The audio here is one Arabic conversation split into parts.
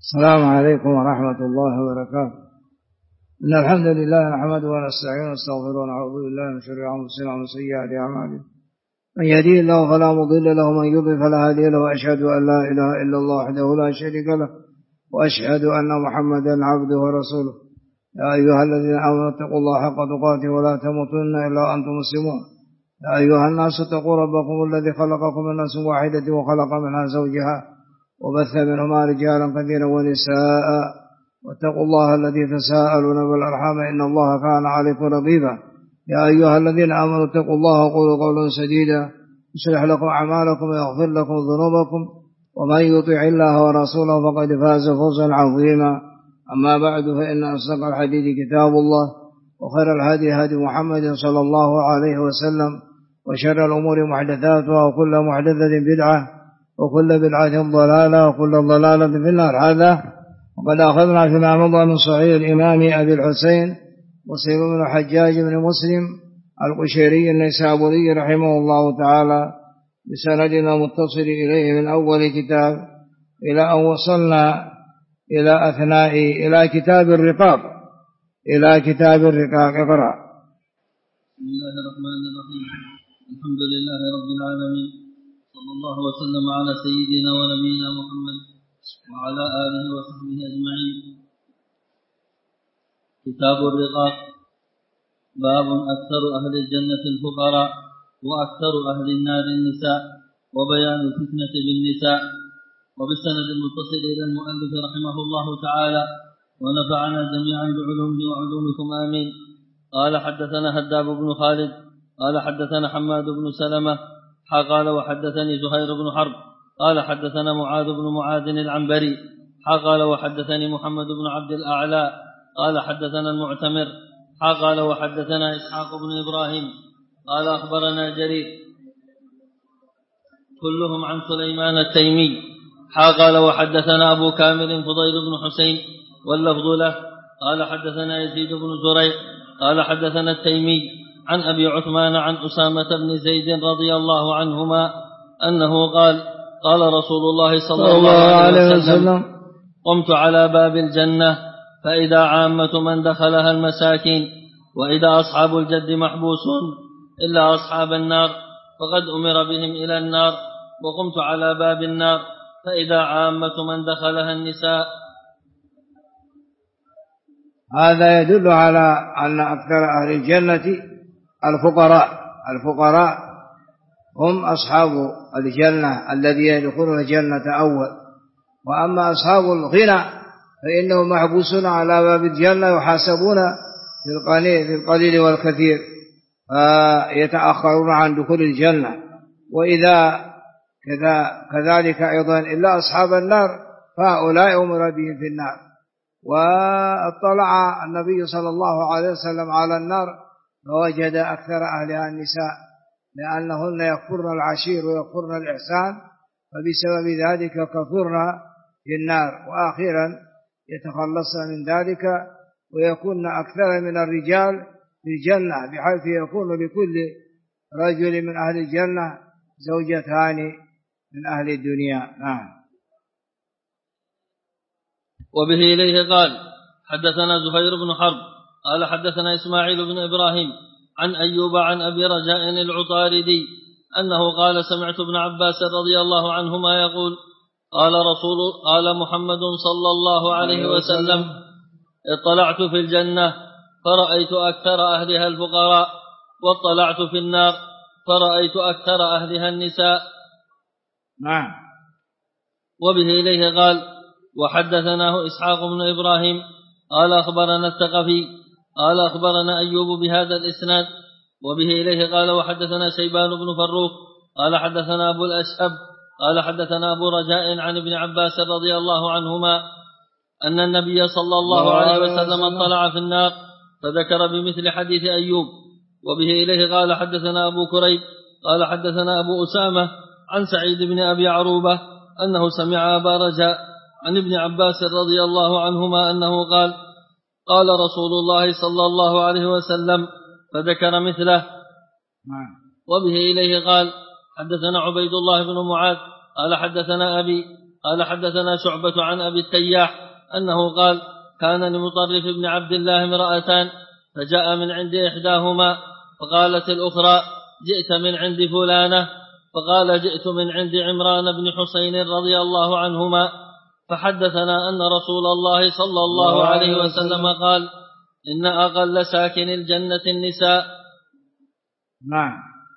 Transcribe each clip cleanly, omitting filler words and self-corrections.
السلام عليكم ورحمة الله وبركاته. إن الحمد لله نحمده ونستعينه ونستغفره ونعوذ بالله من شرور أنفسنا ومن سيئات أعمالنا. من يهده الله فلا مضل له ومن يضلل فلا هادي له، وأشهد أن لا إله إلا الله وحده لا شريك له، وأشهد أن محمدا عبده ورسوله. يا أيها الذين آمنوا اتقوا الله حق تقاته ولا تموتن إلا وأنتم مسلمون. يا أيها الناس اتقوا ربكم الذي خلقكم من نفس واحدة وخلق منها زوجها وبث منهما رجالا كثيرا ونساء، واتقوا الله الذي تساءلون بالأرحام إن الله كان عليكم رقيبا. يا أيها الذين آمنوا اتقوا الله وقولوا قولا سديدا يصلح لكم أعمالكم ويغفر لكم ذنوبكم، ومن يطع الله ورسوله فقد فاز فوزا عظيما. أما بعد، فإن أصدق الحديث كتاب الله، وخير الهدي هدي محمد صلى الله عليه وسلم، وشر الأمور محدثاتها، وكل محدثة بدعة، وكل بدعة ضلالة، وكل ضلالة في النار. هذا وقد أخذنا فيما مضى من صحيح الإمام أبي الحسين مسلم بن الحجاج بن مسلم القشيري النيسابوري رحمه الله تعالى بسندنا متصل إليه من أول كتاب إلى أن وصلنا إلى كتاب الرقاق. اقرأ. بسم الله الرحمن الرحيم. الحمد لله رب العالمين، صلى الله وسلم على سيدنا ونبينا محمد وعلى آله وصحبه أجمعين. كتاب الرقاق. باب أكثر أهل الجنة الفقراء وأكثر أهل النار النساء، وبيان الفتنة بالنساء. وبالسند المتصل إلى المؤلف رحمه الله تعالى، ونفعنا جميعا بعلومه وعلومكم آمين. قال حدثنا هداب بن خالد قال حدثنا حماد بن سلمة قال وحدثني زهير بن حرب قال حدثنا معاذ بن معاذ العنبري قال وحدثني محمد بن عبد الأعلى قال حدثنا المعتمر قال وحدثنا إسحاق بن إبراهيم قال أخبرنا جرير كلهم عن سليمان التيمي قال وحدثنا أبو كامل فضيل بن حسين واللفظ له قال حدثنا يزيد بن زريع قال حدثنا التيمي عن أبي عثمان عن أسامة بن زيد رضي الله عنهما أنه قال قال رسول الله صلى الله عليه وسلم: قمت على باب الجنة فإذا عامة من دخلها المساكين، وإذا أصحاب الجد محبوسون إلا أصحاب النار، فقد أمر بهم إلى النار. وقمت على باب النار فإذا عامة من دخلها النساء. هذا يدل على أن أكثر أهل الجنة الفقراء هم أصحاب الجنة الذين يدخلون الجنة أول. وأما أصحاب الغنى فإنهم محبوسون على باب الجنة يحاسبون في القليل والكثير، فيتأخرون عن دخول الجنة. وإذا كذلك أيضا إلا أصحاب النار فهؤلاء أمر بهم في النار. واطلع النبي صلى الله عليه وسلم على النار فوجد أكثر أهلها النساء، لأنهن يكفرن العشير ويكفرن الإحسان، فبسبب ذلك كفرن في النار، وأخيرا يتخلصن من ذلك ويكون أكثر من الرجال في الجنة، بحيث يكون لكل رجل من أهل الجنة زوجتان من أهل الدنيا. وبه إليه قال حدثنا زهير بن حرب قال حدثنا إسماعيل بن إبراهيم عن أيوب عن أبي رجاء العطاردي أنه قال سمعت ابن عباس رضي الله عنهما يقول قال محمد صلى الله عليه وسلم: اطلعت في الجنة فرأيت أكثر أهلها الفقراء، واطلعت في النار فرأيت أكثر أهلها النساء. نعم. وبه إليه قال وحدثناه إسحاق بن إبراهيم قال أخبرنا الثقفي قال أخبرنا أيوب بهذا الإسناد. وبه إليه قال وحدثنا شيبان بن فروخ قال حدثنا أبو الأشهب قال حدثنا أبو رجاء عن ابن عباس رضي الله عنهما أن النبي صلى الله عليه وسلم اطلع في النار، فذكر بمثل حديث أيوب. وبه إليه قال حدثنا أبو كريب قال حدثنا أبو أسامة عن سعيد بن أبي عروبة أنه سمع أبا رجاء عن ابن عباس رضي الله عنهما أنه قال قال رسول الله صلى الله عليه وسلم، فذكر مثله. وبه إليه قال حدثنا عبيد الله بن معاذ قال حدثنا أبي قال حدثنا شعبة عن أبي التياح أنه قال كان لمطرف بن عبد الله امرأتان فجاء من عند إحداهما فقالت الأخرى جئت من عند فلانة فقال جئت من عند عمران بن حسين رضي الله عنهما فحدثنا أن رسول الله صلى الله عليه وسلم قال إن أقل ساكن الجنة النساء. نعم.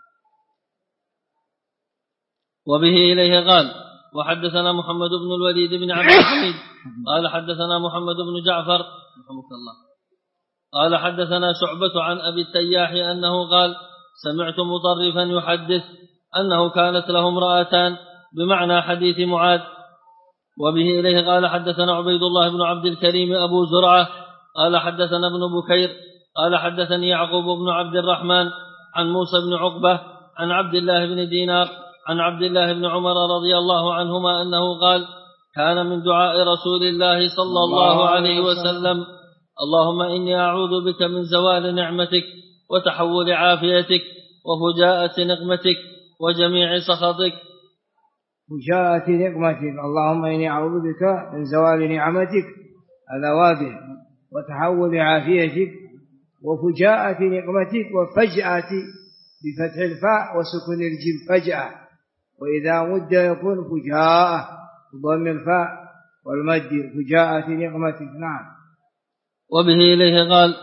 وبه إليه قال وحدثنا محمد بن الوليد بن عبد الحميد قال حدثنا محمد بن جعفر رحمه الله قال حدثنا شعبة عن أبي التياح أنه قال سمعت مطرفا يحدث أنه كانت له امرأتان بمعنى حديث معاذ. وبه إليه قال حدثنا عبيد الله بن عبد الكريم أبو زرعة قال حدثنا ابن بكير قال حدثني يعقوب بن عبد الرحمن عن موسى بن عقبة عن عبد الله بن دينار عن عبد الله بن عمر رضي الله عنهما أنه قال كان من دعاء رسول الله صلى الله عليه وسلم اللهم إني أعوذ بك من زوال نعمتك وتحول عافيتك وفجاءة نقمتك وجميع سخطك. فجاءة نقمتك، اللهم إني أعوذ بك من زوال نعمتك هذا واضح، وتحول عافيتك وفجاءة نقمتك، وفجأة بفتح الفاء وسكن الجيم فجأة، وإذا مد يكون فجاءة بضم الفاء والمد فجاءة نقمتك. نعم. وبه إليه قال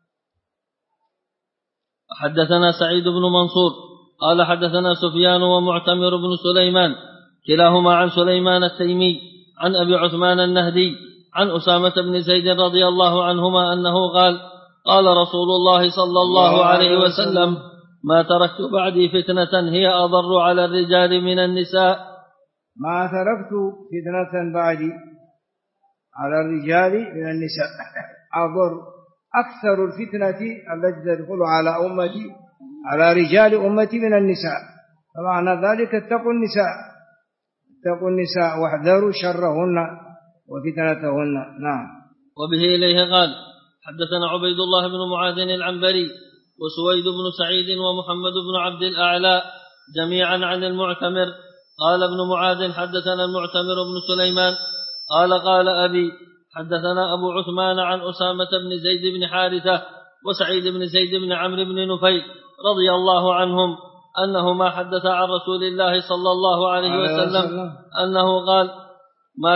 حدثنا سعيد بن منصور قال حدثنا سفيان ومعتمر بن سليمان كلاهما عن سليمان التيمي عن أبي عثمان النهدي عن أسامة بن زيد رضي الله عنهما أنه قال قال رسول الله صلى الله عليه وسلم ما تركت بعدي فتنة هي أضر على الرجال من النساء. ما تركت فتنة بعدي على الرجال من النساء، أضر أكثر الفتنة التي تدخل على أمتي على رجال أمتي من النساء، فمعنى ذلك اتقوا النساء واحذروا شرهن وفتنتهن. نعم. وبه إليه قال حدثنا عبيد الله بن معاذ العنبري وسويد بن سعيد ومحمد بن عبد الأعلى جميعا عن المعتمر قال ابن معاذ حدثنا المعتمر بن سليمان قال أبي حدثنا أبو عثمان عن أسامة بن زيد بن حارثة وسعيد بن زيد بن عمرو بن نفيل رضي الله عنهم أنهما حدث عن رسول الله صلى الله عليه وسلم أنه قال ما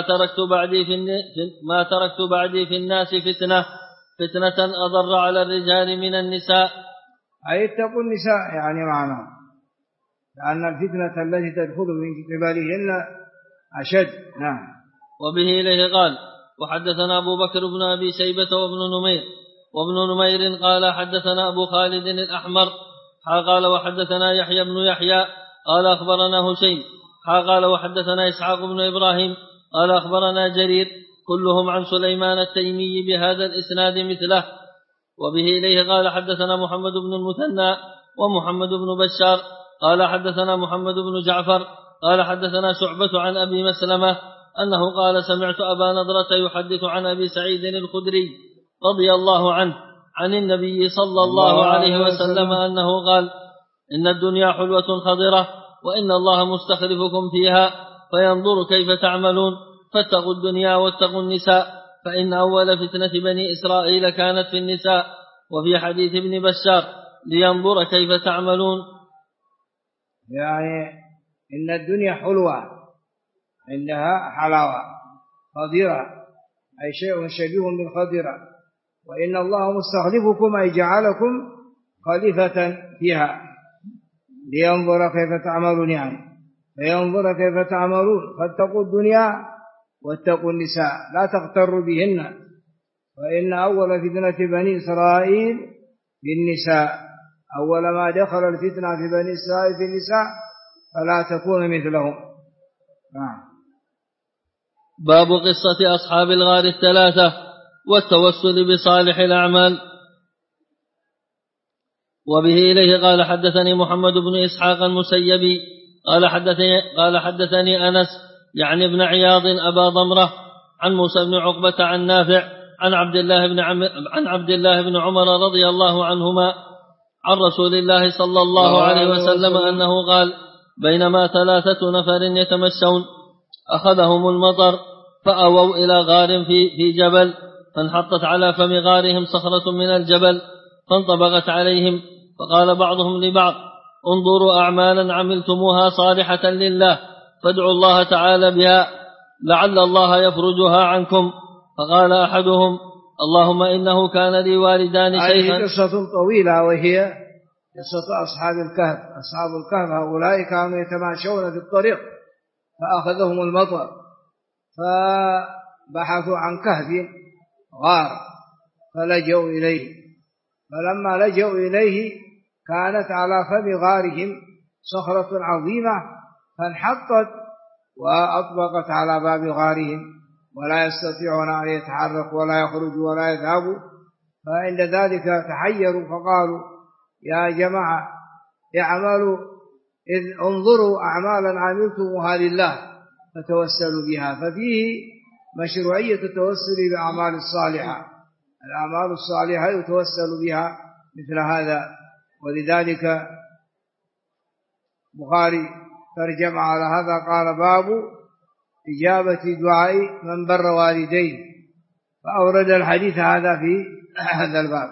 تركت بعدي في الناس فتنة أضر على الرجال من النساء، أي اتقوا النساء يعني معناه، لأن الفتنة التي تدخل من قبلهن أشد. نعم. وبه إليه قال وحدثنا أبو بكر بن أبي شيبة وابن نمير قال حدثنا أبو خالد الأحمر قال وحدثنا يحيى بن يحيى قال أخبرنا هشيم قال وحدثنا إسحاق بن إبراهيم قال أخبرنا جرير كلهم عن سليمان التيمي بهذا الإسناد مثله. وبه إليه قال حدثنا محمد بن المثنى ومحمد بن بشار قال حدثنا محمد بن جعفر قال حدثنا شعبة عن أبي مسلمة أنه قال سمعت أبا نضرة يحدث عن أبي سعيد الخدري رضي الله عنه عن النبي صلى الله عليه وسلم أنه قال إن الدنيا حلوة خضرة وإن الله مستخلفكم فيها فينظر كيف تعملون فاتقوا الدنيا واتقوا النساء فإن أول فتنة بني إسرائيل كانت في النساء. وفي حديث ابن بشار لينظر كيف تعملون، يعني إن الدنيا حلوة عندها حلاوة خضرة أي شيء شبيه بالخضرة، وإن الله مستخلفكم أي جعلكم خليفة فيها لينظر كيف تعملون، يعني فينظر كيف تعملون فاتقوا الدنيا واتقوا النساء لا تغتروا بهن، فإن أول فتنة بني إسرائيل بالنساء، أول ما دخل الفتنة في بني إسرائيل في النساء فلا تكون مثلهم. باب قصة أصحاب الغار الثلاثة والتوسل بصالح الأعمال. وبه إليه قال حدثني محمد بن إسحاق المسيبي قال حدثني أنس يعني ابن عياض أبا ضمرة عن موسى بن عقبة عن نافع عن عبد الله بن عمر رضي الله عنهما عن رسول الله صلى الله عليه وسلم أنه قال بينما ثلاثة نفر يتمشون أخذهم المطر فأووا إلى غار في جبل، فانحطت على فم غارهم صخرة من الجبل فانطبقت عليهم، فقال بعضهم لبعض: انظروا أعمالا عملتموها صالحة لله فادعوا الله تعالى بها لعل الله يفرجها عنكم. فقال أحدهم: اللهم إنه كان لي والدان شيخا. هذه قصة طويلة، وهي قصة أصحاب الكهف. أصحاب الكهف هؤلاء كانوا يتماشون في الطريق فأخذهم المطر، فبحثوا عن كهف غار فلجأوا إليه، فلما لجأوا إليه كانت على فم غارهم صخرة عظيمة فانحطت وأطبقت على باب غارهم، ولا يستطيعون أن يتحركوا ولا يخرجوا ولا يذهبوا. فعند ذلك تحيروا فقالوا: يا جماعة اعملوا، إذ انظروا أعمالا عملتموها لله فتوسلوا بها. ففيه مشروعية التوسل بأعمال الصالحة، الأعمال الصالحة يتوسل بها مثل هذا. ولذلك بخاري ترجم على هذا قال: باب إجابة دعاء من بر والديه، فأورد الحديث هذا في هذا الباب.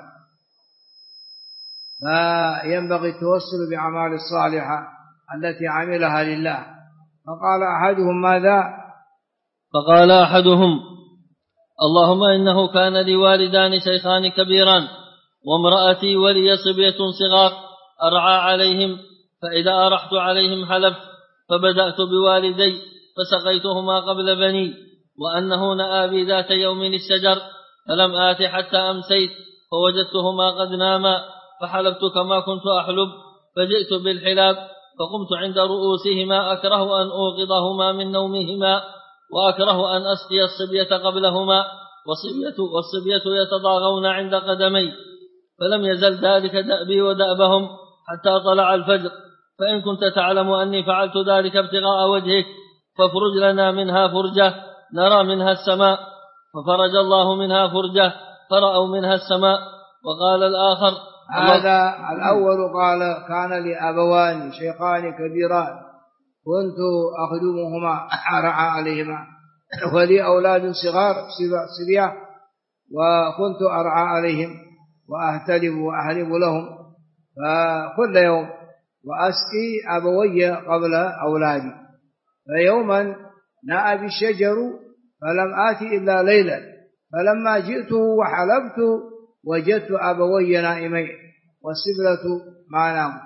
فينبغي التوسل بأعمال الصالحة التي عملها لله. فقال أحدهم: ماذا؟ فقال أحدهم: اللهم إنه كان لي والدان شيخان كبيران وامرأتي ولي صبية صغار أرعى عليهم، فإذا أرحت عليهم حلفت، فبدأت بوالدي فسقيتهما قبل بني، وأنه نأى بي ذات يوم الشجر فلم آت حتى أمسيت فوجدتهما قد ناما، فحلبت كما كنت أحلب، فجئت بالحلاب فقمت عند رؤوسهما أكره أن أوقظهما من نومهما، وأكره أن أسقي الصبية قبلهما، والصبية يتضاغون عند قدمي، فلم يزل ذلك دأبي ودأبهم حتى طلع الفجر. فإن كنت تعلم أني فعلت ذلك ابتغاء وجهك فافرج لنا منها فرجة نرى منها السماء. ففرج الله منها فرجة فرأوا منها السماء. وقال الآخر: هذا الأول قال: كان لي أبوان شيخان كبيران كنت أخدمهما أرعى عليهما، ولي أولاد صغار صبية وكنت أرعى عليهم وأهتلب وأهلب لهم فكل يوم وأسقي أبوي قبل أولادي. فيوما نأى بالشجر فلم آتي إلا ليلا، فلما جئته وحلبت وجدت أبوي نائمين والسبلة ما ناموا،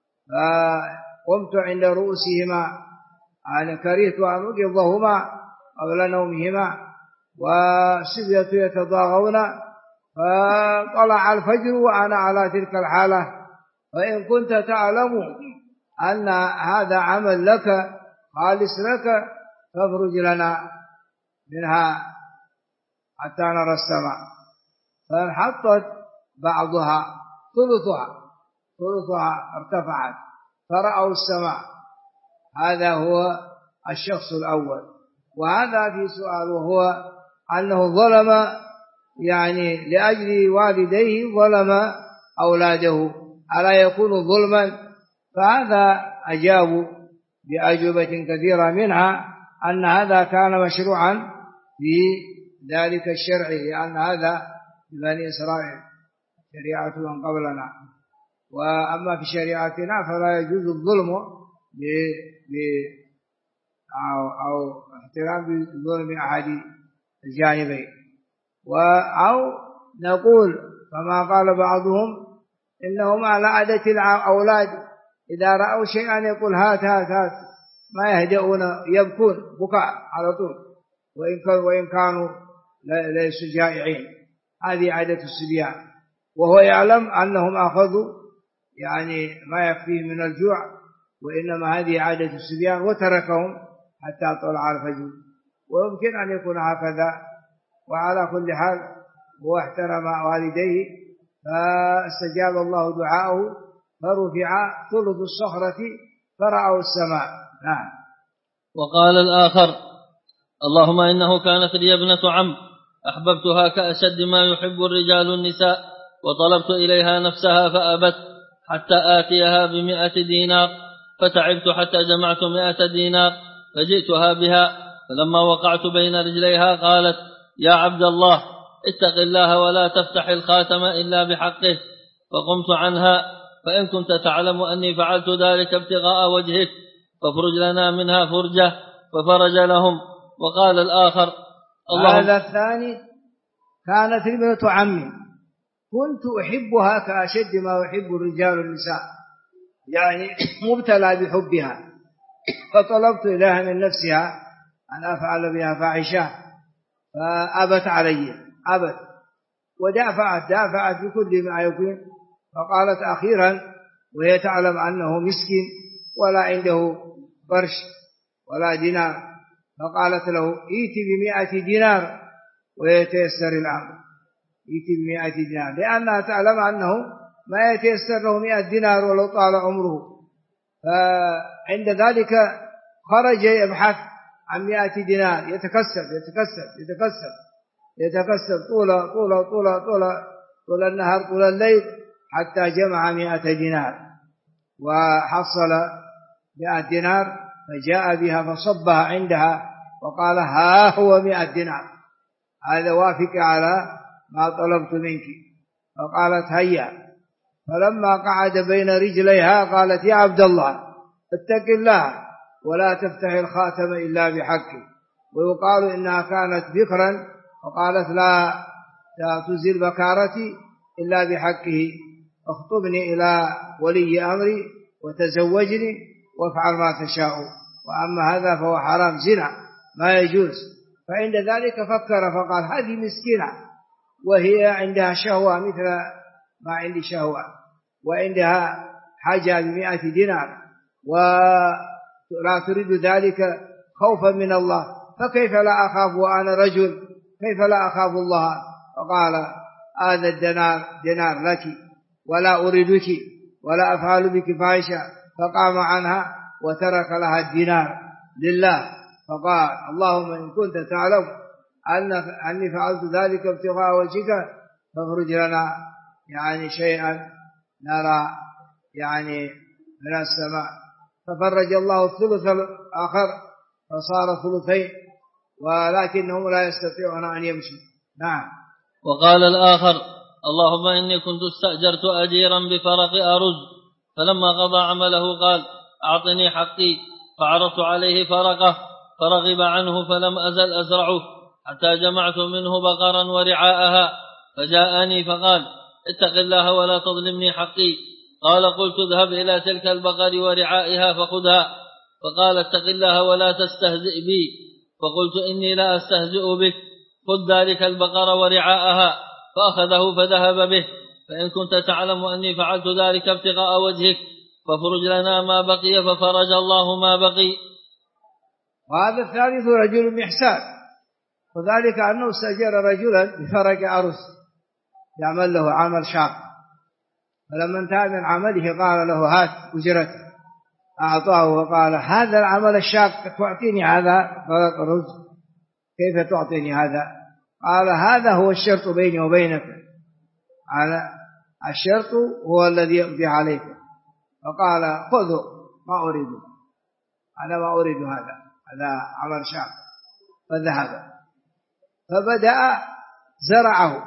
فقمت عند رؤوسهما، أنا كرهت أن أوقظهما قبل نومهما والسبلة يتضاغون، فطلع الفجر وأنا على تلك الحالة. فإن كنت تعلم أن هذا عمل لك خالص لك فافرج لنا منها حتى نرى السماء. فانحطت بعضها ثلثها ارتفعت فرأوا السماء. هذا هو الشخص الأول. وهذا في سؤال، وهو أنه ظلم، يعني لأجل والديه ظلم أولاده، ألا يكون ظلما؟ فهذا أجابوا بأجوبة كثيرة، منها أن هذا كان مشروعا في ذلك الشرع، لأن هذا بني إسرائيل شريعة من قبلنا، وأما في شريعتنا فلا يجوز الظلم أو احترام بظلم أحد الجانبين. أو نقول كما قال بعضهم إنهم على عادة الأولاد إذا رأوا شيئا يقول هات هات هات، ما يهدؤون يبكون بكاء على طول، وإن كانوا ليسوا جائعين. هذه عادة الصبيان، وهو يعلم أنهم أخذوا يعني ما يكفيه من الجوع، وإنما هذه عادة الصبيان وتركهم حتى طلع الفجر. ويمكن أن يكون هكذا. وعلى كل حال هو احترم والديه فاستجاب الله دعاءه فرفع ثلث الصخرة فرأوا السماء. نعم. وقال الآخر: اللهم إنه كانت لي ابنة عم أحببتها كأشد ما يحب الرجال النساء، وطلبت إليها نفسها فأبت حتى آتيها ب100 دينار، فتعبت حتى جمعت 100 دينار، فجئتها بها فلما وقعت بين رجليها قالت: يا عبد الله اتق الله ولا تفتح الخاتم إلا بحقه. فقمت عنها: فإن كنت تعلم أني فعلت ذلك ابتغاء وجهك فافرج لنا منها فرجة. ففرج لهم. وقال الآخر: هذا الثاني كانت ابنة عمي، كنت أحبها كأشد ما يحب الرجال النساء، يعني مبتلى بحبها، فطلبت إليها من نفسها أن أفعل بها فاحشة فأبت علي، أبت ودافعت بكل ما يكون. فقالت أخيرا وهي تعلم أنه مسكين ولا عنده قرش ولا دينار، فقالت له: ائت ب100 دينار ويتيسر الأمر، ائت ب100 دينار، لأنها تعلم أنه ما يتيسر له 100 دينار ولو طال عمره. فعند ذلك خرج يبحث عن 100 دينار، يتكسب طول النهار طول الليل حتى جمع 100 دينار وحصل 100 دينار، فجاء بها فصبها عندها وقال: ها هو 100 دينار، هذا وافق على ما طلبت منك. فقالت: هيا. فلما قعد بين رجليها قالت: يا عبد الله اتق الله ولا تفتح الخاتم إلا بحقه. ويقال إنها كانت بكرا وقالت: لا تزل بكارتي إلا بحقه، اخطبني إلى ولي أمري وتزوجني وافعل ما تشاء، وأما هذا فهو حرام زنا ما يجوز. فعند ذلك فكر فقال: هذه مسكينة وهي عندها شهوة مثل ما عندي شهوة، وعندها حاجة ب100 دينار ولا تريد ذلك خوفا من الله، فكيف لا أخاف وأنا رجل، كيف لا أخاف الله؟ فقال: هذا دينار لك ولا أريدك ولا أفعل بك فاحشة. فقام عنها وترك لها الدينار لله. فقال: اللهم إن كنت تعلم أني فعلت ذلك ابتغاء وجهك فافرج لنا يعني شيئا نرى يعني من السماء. ففرج الله الثلث الآخر فصار ثلثين، ولكنهم لا يستطيعون أن يمشوا. نعم. وقال الآخر: اللهم إني كنت استأجرت أجيرا بفرق أرز، فلما قضى عمله قال: أعطني حقي، فعرضت عليه فرقه فرغب عنه، فلم أزل أزرعه حتى جمعت منه بقرا ورعاءها، فجاءني فقال: اتق الله ولا تظلمني حقي. قال: قلت: اذهب إلى تلك البقر ورعائها فخذها. فقال: اتق الله ولا تستهزئ بي. فقلت: إني لا أستهزئ بك، خذ ذلك البقر ورعاءها. فأخذه فذهب به. فإن كنت تعلم أني فعلت ذلك ابتغاء وجهك فافرج لنا ما بقي. ففرج الله ما بقي. وهذا الثالث رجل محسان، وذلك أنه استأجر رجلا بفرق أرز يعمل له عمل شاق، فلما انتهى من عمله قال له: هات أجرته. أعطاه وقال: هذا العمل الشاق تعطيني هذا فرق أرز؟ كيف تعطيني هذا؟ قال: هذا هو الشرط بيني وبينك، الشرط هو الذي يقضي عليك. فقال: خذه، ما أريد، أنا ما أريد هذا عمل شاق. فذهب فبدأ زرعه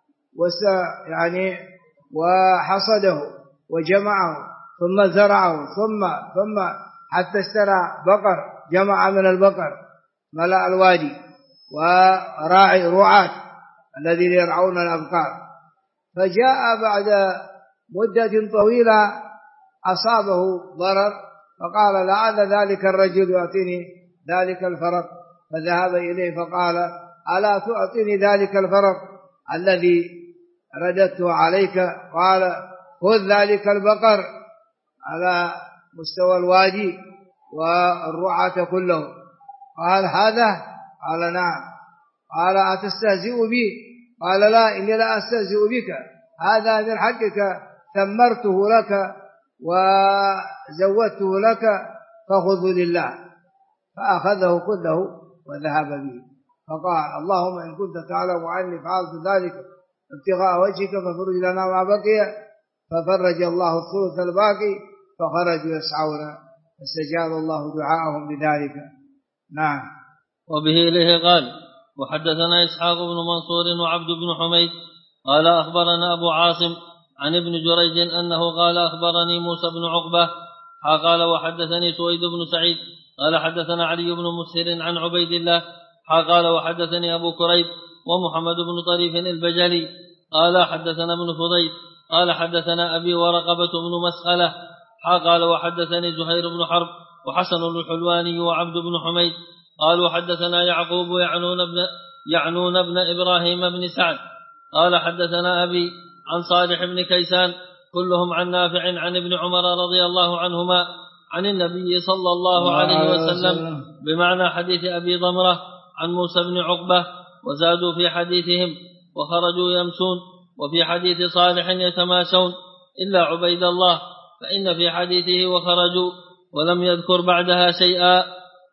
وحصده وجمعه، ثم زرعه ثم حتى اشترى بقر، جمع من البقر ملأ الوادي، وراعي رعاة الذين يرعون الأبقار. فجاء بعد مدة طويلة أصابه ضرر، فقال: لعل ذلك الرجل يعطيني ذلك الفرق. فذهب إليه فقال: ألا تعطيني ذلك الفرق الذي رددته عليك؟ قال: خذ ذلك البقر على مستوى الوادي والرعاة كلهم. قال: هذا؟ قال: نعم. قال: أتستهزئ بي؟ قال: لا، إني لا أستهزئ بك، هذا من حقك، ثمرته لك وزودته لك، فخذه لله. فأخذه كله وذهب به. فقال: اللهم إن كنت تعلم عني فعلت ذلك ابتغاء وجهك ففرج لنا ما بقي. ففرج الله الثلث الباقي، فخرجوا يسعون، فاستجاب الله دعاءهم بذلك. نعم. وبه إليه قال وحدثنا إسحاق بن منصور وعبد بن حميد قال أخبرنا أبو عاصم عن ابن جريج أنه قال أخبرني موسى بن عقبة قال وحدثني سويد بن سعيد قال حدثنا علي بن مسهر عن عبيد الله قال وحدثني أبو كريب ومحمد بن طريف البجلي قال حدثنا ابن فضيل قال حدثنا أبي ورقبة بن مسخلة قال وحدثني زهير بن حرب وحسن الحلواني وعبد بن حميد قال وحدثنا يعقوب يعنون بن إبراهيم بن سعد قال حدثنا أبي عن صالح بن كيسان كلهم عن نافع عن ابن عمر رضي الله عنهما عن النبي صلى الله عليه وسلم بمعنى حديث أبي ضمرة عن موسى بن عقبة وزادوا في حديثهم وخرجوا يمسون وفي حديث صالح يتماسون إلا عبيد الله فإن في حديثه وخرجوا ولم يذكر بعدها شيئا.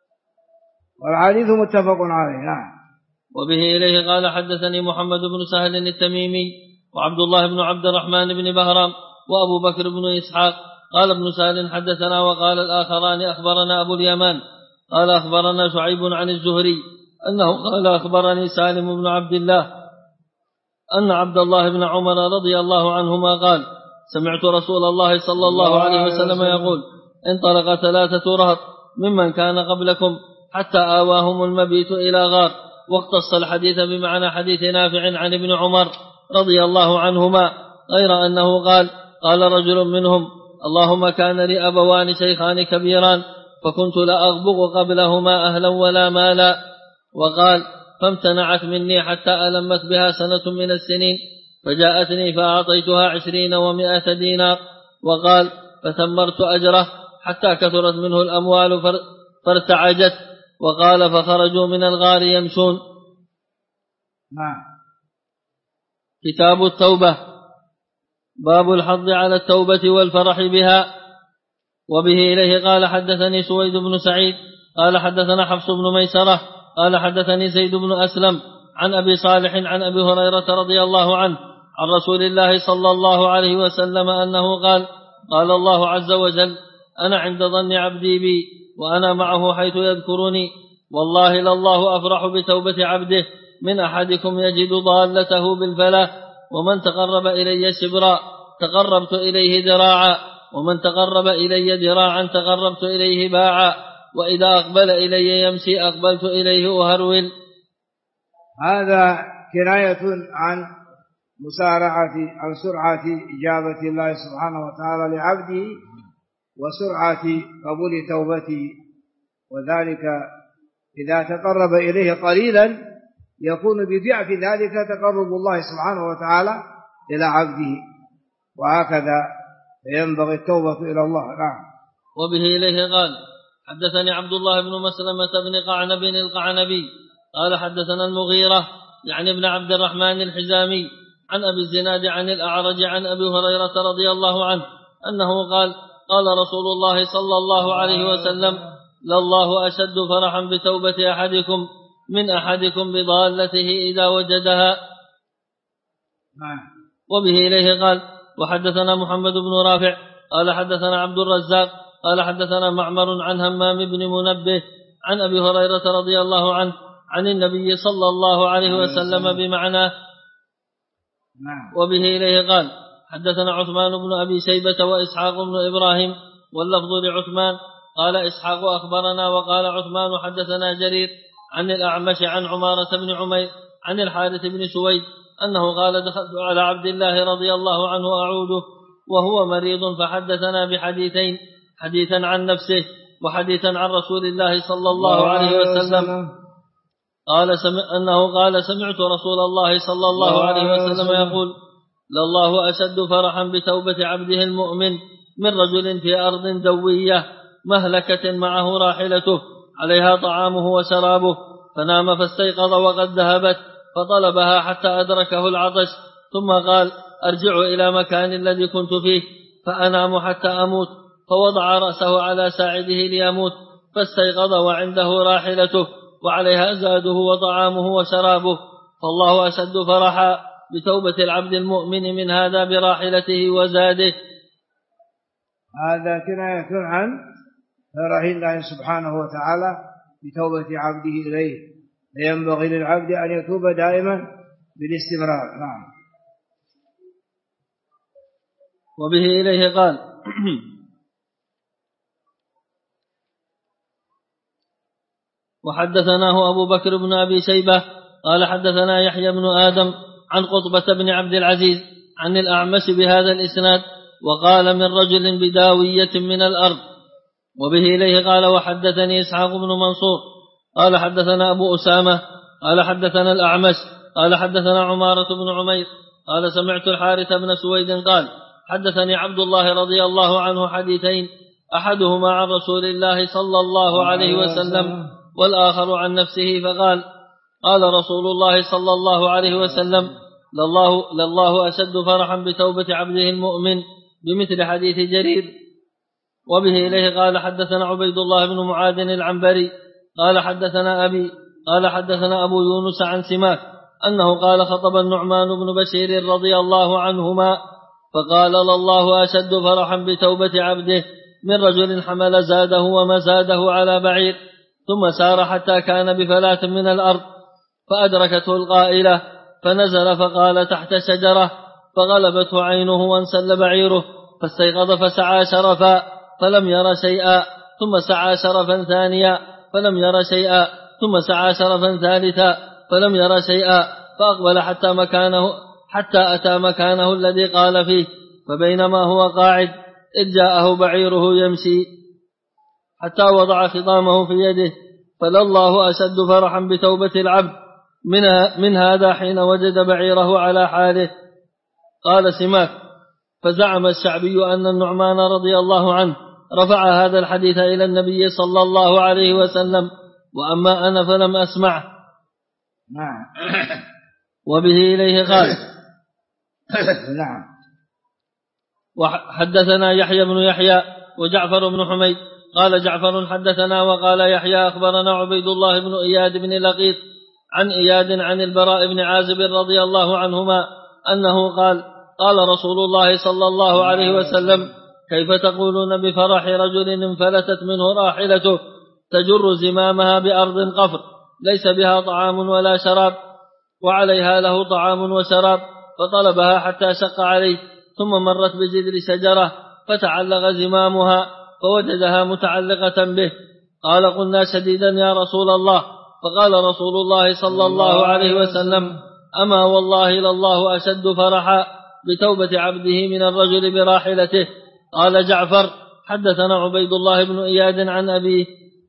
والحديث متفق عليه. نعم. وبه إليه قال حدثني محمد بن سهل التميمي وعبد الله بن عبد الرحمن بن بهرام وأبو بكر بن إسحاق قال ابن سهل حدثنا وقال الآخران أخبرنا أبو اليمان قال أخبرنا شعيب عن الزهري أنه قال أخبرني سالم بن عبد الله أن عبد الله بن عمر رضي الله عنهما قال سمعت رسول الله صلى الله عليه وسلم يقول انطلق 3 رهط ممن كان قبلكم حتى آواهم المبيت إلى غار واختص الحديث بمعنى حديث نافع عن ابن عمر رضي الله عنهما غير أنه قال رجل منهم اللهم كان لي أبوان شيخان كبيران فكنت لا أغبغ قبلهما أهلا ولا مالا وقال فامتنعت مني حتى ألمت بها سنة من السنين فجاءتني فأعطيتها 20 و100 دينار وقال فثمرت أجره حتى كثرت منه الأموال فارتعجت وقال فخرجوا من الغار يمشون. كتاب التوبة باب الحض على التوبة والفرح بها. وبه إليه قال حدثني سويد بن سعيد قال حدثنا حفص بن ميسرة قال حدثني زيد بن أسلم عن أبي صالح عن أبي هريرة رضي الله عنه عن رسول الله صلى الله عليه وسلم أنه قال الله عز وجل أنا عند ظن عبدي بي وأنا معه حيث يذكرني والله لله أفرح بتوبة عبده من أحدكم يجد ضالته بالفلاح ومن تقرب إلي شبرا تقربت إليه ذراعا ومن تقرب إلي ذراعا تقربت إليه باعا وإذا أقبل إلي يمشي أقبلت إليه أهرول. هذا كناية عن سرعة إجابة الله سبحانه وتعالى لعبده وسرعة قبول توبته وذلك إذا تقرب إليه قليلا يكون بضعف ذلك تقرب الله سبحانه وتعالى إلى عبده وهكذا ينبغي التوبة إلى الله. نعم. وبه إليه قال حدثني عبد الله بن مسلمة بن قعنب القعنبي قال حدثنا المغيرة يعني ابن عبد الرحمن الحزامي عن أبي الزناد عن الأعرج عن أبي هريرة رضي الله عنه أنه قال رسول الله صلى الله عليه وسلم لله أشد فرحا بتوبة أحدكم من أحدكم بضالته إذا وجدها. وبه إليه قال وحدثنا محمد بن رافع قال حدثنا عبد الرزاق قال حدثنا معمر عن همام بن منبه عن أبي هريرة رضي الله عنه عن النبي صلى الله عليه وسلم بمعناه. وبه إليه قال حدثنا عثمان بن أبي شيبة وإسحاق بن إبراهيم واللفظ لعثمان قال إسحاق أخبرنا وقال عثمان حدثنا جرير عن الأعمش عن عمارة بن عمير عن الحارث بن سويد أنه قال دخلت على عبد الله رضي الله عنه أعوده وهو مريض فحدثنا بحديثين حديثا عن نفسه وحديثا عن رسول الله صلى الله عليه وسلم أنه قال سمعت رسول الله صلى الله عليه وسلم يقول لله أشد فرحا بتوبة عبده المؤمن من رجل في أرض دوية مهلكة معه راحلته عليها طعامه وشرابه فنام فاستيقظ وقد ذهبت فطلبها حتى أدركه العطش ثم قال أرجع إلى مكان الذي كنت فيه فأنام حتى أموت فوضع رأسه على ساعده ليموت فاستيقظ وعنده راحلته وعليها زاده وطعامه وشرابه فالله أشد فرحا بتوبة العبد المؤمن من هذا براحلته وزاده. هذا كناية عن فرح الله سبحانه وتعالى بتوبة عبده إليه، فينبغي للعبد أن يتوب دائما بالاستمرار. نعم. وبه إليه قال وحدثناه أبو بكر بن أبي شيبة قال حدثنا يحيى بن آدم عن قطبة بن عبد العزيز عن الأعمش بهذا الإسناد، وقال من رجل بداوية من الأرض. وبه إليه قال وحدثني إسحاق بن منصور قال حدثنا أبو أسامة قال حدثنا الأعمش قال حدثنا عمارة بن عمير قال سمعت الحارث بن سويد قال حدثني عبد الله رضي الله عنه حديثين، أحدهما عن رسول الله صلى الله عليه وسلم والآخر عن نفسه، فقال قال رسول الله صلى الله عليه وسلم لله أشد فرحا بتوبة عبده المؤمن بمثل حديث جرير. وبه إليه قال حدثنا عبيد الله بن معاذ العنبري قال حدثنا أبي قال حدثنا أبو يونس عن سماك أنه قال خطب النعمان بن بشير رضي الله عنهما فقال لله أشد فرحا بتوبة عبده من رجل حمل زاده ومزاده على بعير ثم سار حتى كان بفلاة من الأرض فأدركته القائلة فنزل فقال تحت شجرة فغلبته عينه وانسل بعيره فاستيقظ فسعى شرفا فلم ير شيئا ثم سعى شرفا ثانيا فلم ير شيئا ثم سعى شرفا ثالثا فلم ير شيئا فأقبل حتى أتى مكانه الذي قال فيه، فبينما هو قاعد إذ جاءه بعيره يمشي حتى وضع خطامه في يده، فلله أشد فرحا بتوبة العبد من هذا حين وجد بعيره على حاله. قال سماك فزعم الشعبي أن النعمان رضي الله عنه رفع هذا الحديث إلى النبي صلى الله عليه وسلم، وأما أنا فلم أسمعه. وبه إليه قال نعم. وحدثنا يحيى بن يحيى وجعفر بن حميد قال جعفر حدثنا وقال يحيى أخبرنا عبيد الله بن إياد بن لقيط عن إياد عن البراء بن عازب رضي الله عنهما أنه قال قال رسول الله صلى الله عليه وسلم كيف تقولون بفرح رجل انفلتت منه راحلته تجر زمامها بأرض قفر ليس بها طعام ولا شراب وعليها له طعام وشراب، فطلبها حتى شق عليه ثم مرت بجذر شجرة فتعلق زمامها فوجدها متعلقة به. قال قلنا شديدا يا رسول الله، فقال رسول الله صلى الله عليه وسلم أما والله لله أشد فرحا بتوبة عبده من الرجل براحلته. قال جعفر حدثنا عبيد الله بن إياد عن أبيه.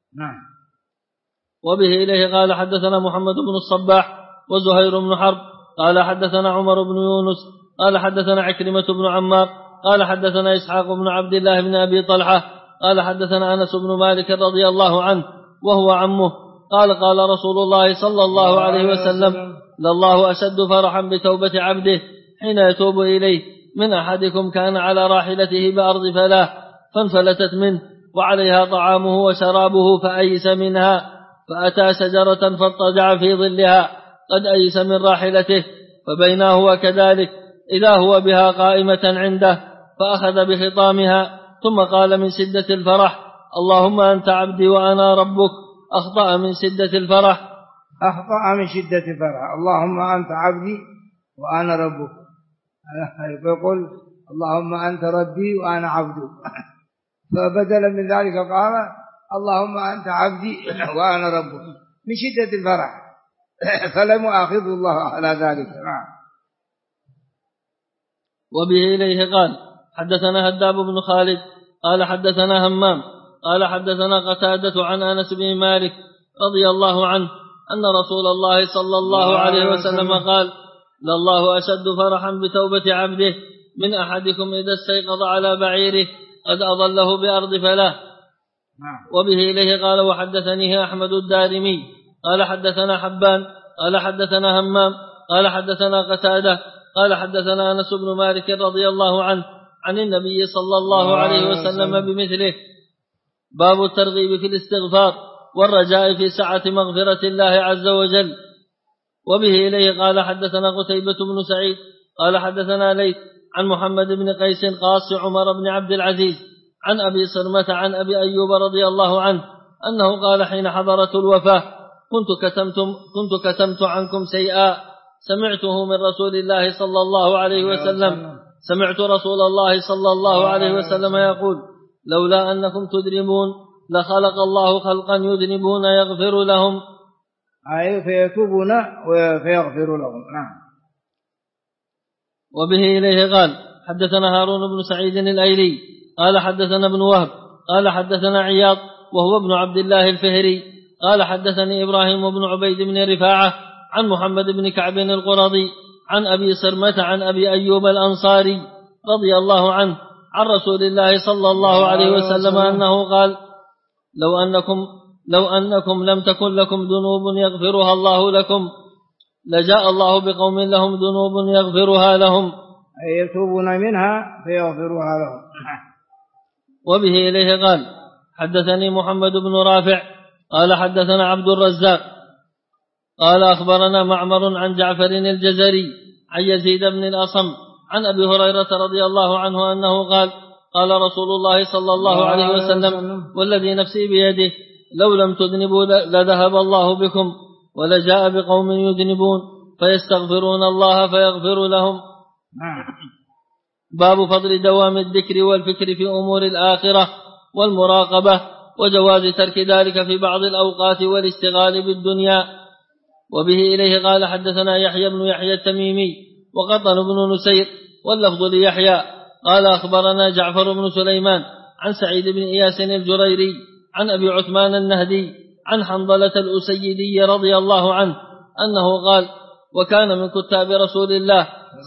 وبه إليه قال حدثنا محمد بن الصباح وزهير بن حرب قال حدثنا عمر بن يونس قال حدثنا عكرمة بن عمار قال حدثنا إسحاق بن عبد الله بن أبي طلحة قال حدثنا أنس بن مالك رضي الله عنه وهو عمه قال قال رسول الله صلى الله عليه وسلم لله أشد فرحا بتوبة عبده حين يتوب إليه من أحدكم كان على راحلته بأرض فلاة فانفلتت منه وعليها طعامه وشرابه فأيس منها فأتى شجرة فاضطجع في ظلها قد أيس من راحلته، فبينه هو كذلك إذا هو بها قائمة عنده فأخذ بخطامها ثم قال من شدة الفرح اللهم أنت عبدي وأنا ربك. أخطأ من شدة الفرح اللهم أنت عبدي وأنا ربك، فيقول اللهم أنت ربي وأنا عبدك، فبدلا من ذلك قال اللهم أنت عبدي وأنا ربك من شدة الفرح، فلم يؤاخذه الله على ذلك. وبه إليه قال حدثنا هداب بن خالد قال حدثنا همام قال حدثنا قتادة عن أنس بن مالك رضي الله عنه أن رسول الله صلى الله عليه وسلم قال لله أشد فرحا بتوبة عبده من أحدكم إذا استيقظ على بعيره قد أضله بأرض فلاه. وبه إليه قال وحدثنيه أحمد الدارمي قال حدثنا حبان قال حدثنا همام قال حدثنا قتادة قال حدثنا أنس بن مالك رضي الله عنه عن النبي صلى الله عليه وسلم بمثله. باب الترغيب في الاستغفار والرجاء في سعة مغفرة الله عز وجل. وبه إليه قال حدثنا قتيبة بن سعيد قال حدثنا ليث عن محمد بن قيس قاص عمر بن عبد العزيز عن أبي صرمة عن أبي أيوب رضي الله عنه أنه قال حين حضرت الوفاة: كنت كتمت عنكم شيئا سمعته من رسول الله صلى الله عليه وسلم. سمعت رسول الله صلى الله عليه وسلم يقول: لولا أنكم تذنبون لخلق الله خلقا يذنبون يغفر لهم، أي فيتوبون ويغفر لهم. نعم. وبه إليه قال: حدثنا هارون بن سعيد الأيلي قال حدثنا ابن وهب قال حدثنا عياض وهو ابن عبد الله الفهري قال حدثني إبراهيم بن عبيد بن رفاعة عن محمد بن كعب القرظي عن أبي سرمة عن أبي أيوب الأنصاري رضي الله عنه عن رسول الله صلى الله عليه وسلم أنه قال: لو أنكم لم تكن لكم ذنوب يغفرها الله لكم لجاء الله بقوم لهم ذنوب يغفرها لهم، أي يتوبون منها فيغفرها لهم. وبه إليه قال: حدثني محمد بن رافع قال حدثنا عبد الرزاق قال أخبرنا معمر عن جعفر الجزري عن يزيد بن الأصم عن أبي هريرة رضي الله عنه أنه قال: قال رسول الله صلى الله عليه وسلم: والذي نفسي بيده لو لم تذنبوا لذهب الله بكم ولجاء بقوم يذنبون فيستغفرون الله فيغفر لهم. باب فضل دوام الذكر والفكر في أمور الآخرة والمراقبة وجواز ترك ذلك في بعض الأوقات والاشتغال بالدنيا. وبه إليه قال: حدثنا يحيى بن يحيى التميمي وقطن بن نسير واللفظ ليحيى قال أخبرنا جعفر بن سليمان عن سعيد بن إياس الجريري عن أبي عثمان النهدي عن حنظلة الأسيدي رضي الله عنه أنه قال: وكان من كتاب رسول الله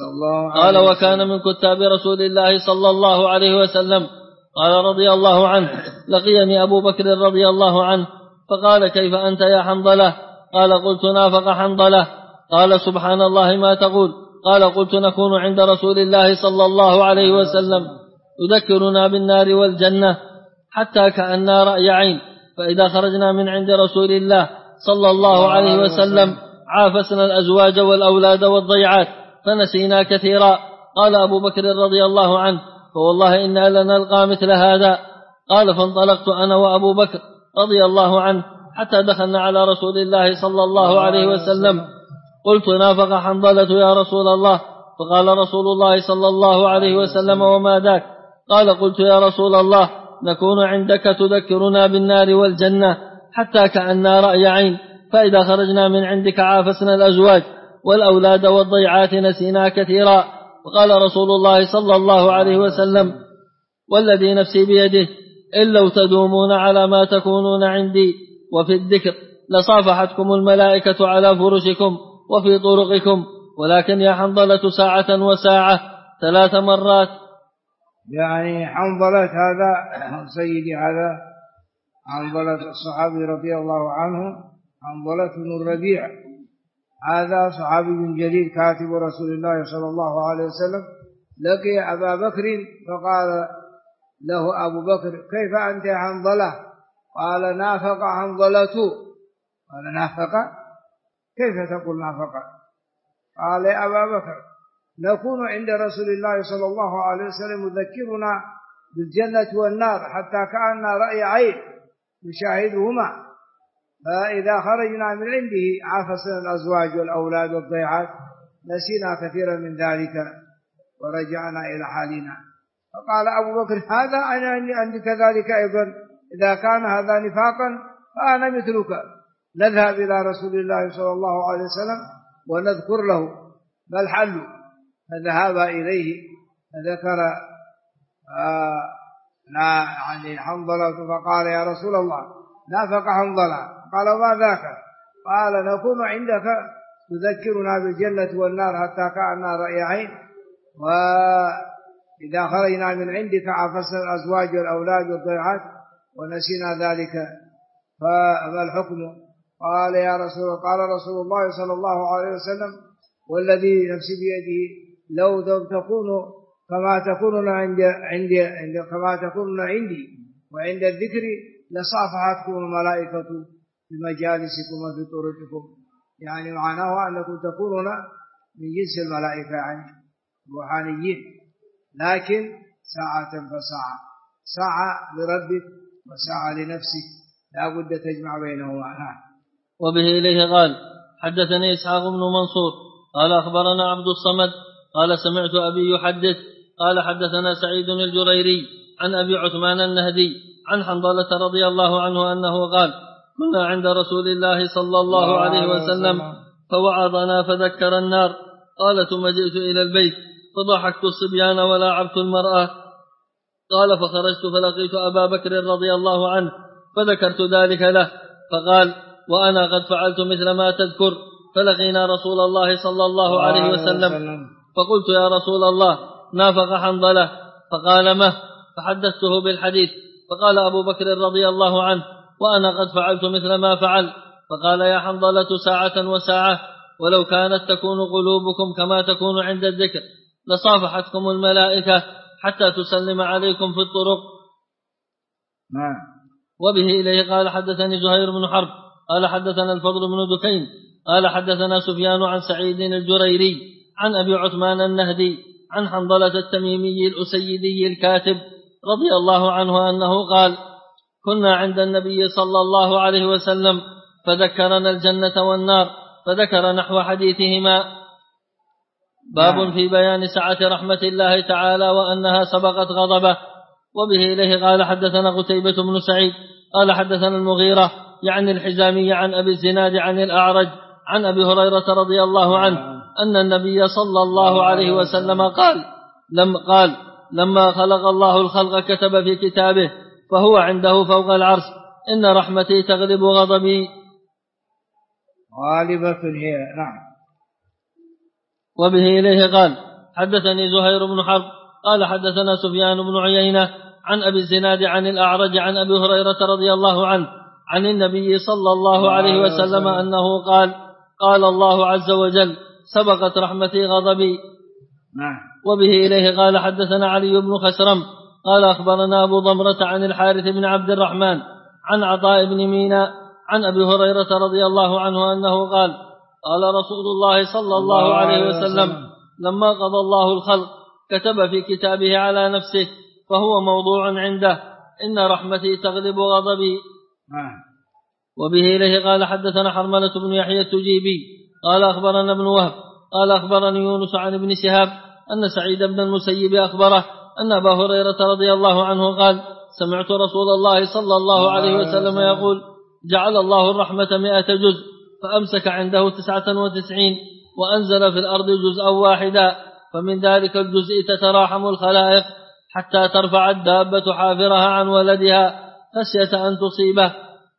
صلى الله عليه وسلم قال رضي الله عنه: لقيني أبو بكر رضي الله عنه فقال: كيف أنت يا حنظلة؟ قال: قلت: نافق حنظلة. قال: سبحان الله ما تقول؟ قال: قلت: نكون عند رسول الله صلى الله عليه وسلم يذكرنا بالنار والجنة حتى كأننا رأي عين، فإذا خرجنا من عند رسول الله صلى الله عليه وسلم عافسنا الأزواج والأولاد والضيعات فنسينا كثيرا. قال أبو بكر رضي الله عنه: فوالله إنا لنلقى مثل هذا. قال: فانطلقت أنا وأبو بكر رضي الله عنه حتى دخلنا على رسول الله صلى الله عليه وسلم. قلت: نافق حنظلة يا رسول الله. فقال رسول الله صلى الله عليه وسلم: وما ذاك؟ قال: قلت: يا رسول الله، نكون عندك تذكرنا بالنار والجنة حتى كأننا رأي عين، فإذا خرجنا من عندك عافسنا الأزواج والأولاد والضيعات نسينا كثيرا. وقال رسول الله صلى الله عليه وسلم: والذي نفسي بيده إن لو تدومون على ما تكونون عندي وفي الذكر لصافحتكم الملائكة على فرشكم وفي طرقكم، ولكن يا حنظلة ساعة وساعة 3 مرات. يعني حنظلة هذا سيدي، هذا حنظلة الصحابي رضي الله عنه، حنظلة بن الربيع، هذا صحابي جليل كاتب رسول الله صلى الله عليه وسلم، لقي أبا بكر فقال له أبو بكر: كيف أنت يا حنظلة؟ قال: نافق حنظلة. قال: نافق؟ كيف تقول نافق؟ قال: يا أبا بكر، نكون عند رسول الله صلى الله عليه وسلم يذكرنا بالجنة والنار حتى كأننا رأي عين نشاهدهما، فإذا خرجنا من عنده عافسنا الأزواج والأولاد والضيعات نسينا كثيرا من ذلك ورجعنا إلى حالنا. فقال أبو بكر: هذا أنا عندي كذلك أيضا، إذا كان هذا نفاقا فأنا مثلك، نذهب إلى رسول الله صلى الله عليه وسلم ونذكر له ما الحل. فذهب إليه فذكر عن حنظلة فقال: يا رسول الله، نافق حنظلة. قال: ما ذاك؟ قال: نكون عندك تذكرنا بالجنة والنار حتى كأننا رأي عين، وإذا خرجنا من عندك عافسنا الأزواج والأولاد والضيعات ونسينا ذلك، فما الحكم؟ قال: يا رسول الله، قال رسول الله صلى الله عليه وسلم: والذي نفسي بيده لو تكونوا كما تكونون عندي وعند الذكر لصافحتكم الملائكة في مجالسكم وفي طرقكم. يعني معناه أنكم تكونون من جنس الملائكة، يعني روحانيين، لكن ساعة فساعة، ساعة لربك وساعة لنفسك، لا بد تجمع بينهما. وبه إليه قال حدثني إسحاق بن منصور قال أخبرنا عبد الصمد قال سمعت أبي يحدث قال حدثنا سعيد الجريري عن أبي عثمان النهدي عن حنظلة رضي الله عنه أنه قال كنا عند رسول الله صلى الله عليه وسلم فوعظنا فذكر النار. قال ثم جئت إلى البيت فضحكت الصبيان ولاعبت المرأة. قال فخرجت فلقيت أبا بكر رضي الله عنه فذكرت ذلك له فقال وأنا قد فعلت مثل ما تذكر. فلقينا رسول الله صلى الله عليه وسلم فقلت يا رسول الله نافق حنظلة. فقال ما؟ فحدثته بالحديث. فقال أبو بكر رضي الله عنه وأنا قد فعلت مثل ما فعل. فقال يا حنظلة ساعة وساعة ولو كانت تكون قلوبكم كما تكون عند الذكر لصافحتكم الملائكة حتى تسلم عليكم في الطرق. وبه إليه قال حدثني زهير بن حرب قال حدثنا الفضل بن دكين قال حدثنا سفيان عن سعيد الجريري عن أبي عثمان النهدي عن حنظلة التميمي الأسيدي الكاتب رضي الله عنه أنه قال كنا عند النبي صلى الله عليه وسلم فذكرنا الجنة والنار فذكر نحو حديثهما. باب في بيان سعة رحمة الله تعالى وأنها سبقت غضبه. وبه إليه قال حدثنا قتيبة بن سعيد قال حدثنا المغيرة يعني الحزامي عن أبي الزناد عن الأعرج عن أبي هريرة رضي الله عنه أن النبي صلى الله عليه وسلم قال لما خلق الله الخلق كتب في كتابه فهو عنده فوق العرش إن رحمتي تغلب غضبي. غالبة هي. وبه إليه قال حدثني زهير بن حرب قال حدثنا سفيان بن عيينة عن أبي الزناد عن الأعرج عن أبي هريرة رضي الله عنه عن النبي صلى الله عليه وسلم أنه قال الله عز وجل سبقت رحمتي غضبي. وبه إليه قال حدثنا علي بن خسرم قال أخبرنا أبو ضمرة عن الحارث بن عبد الرحمن عن عطاء بن ميناء عن أبي هريرة رضي الله عنه أنه قال رسول الله صلى الله عليه وسلم لما قضى الله الخلق كتب في كتابه على نفسه فهو موضوع عنده إن رحمتي تغلب غضبي. وبه إليه قال حدثنا حرملة بن يحيى التجيبي قال أخبرنا ابن وهب قال أخبرني يونس عن ابن شهاب أن سعيد بن المسيب أخبره أن أبا هريرة رضي الله عنه قال سمعت رسول الله صلى الله عليه وسلم يقول جعل الله الرحمة 100 جزء فأمسك عنده 99 وأنزل في الأرض جزءا واحدا فمن ذلك الجزء تتراحم الخلائق حتى ترفع الدابة حافرها عن ولدها خشية أن تصيبه.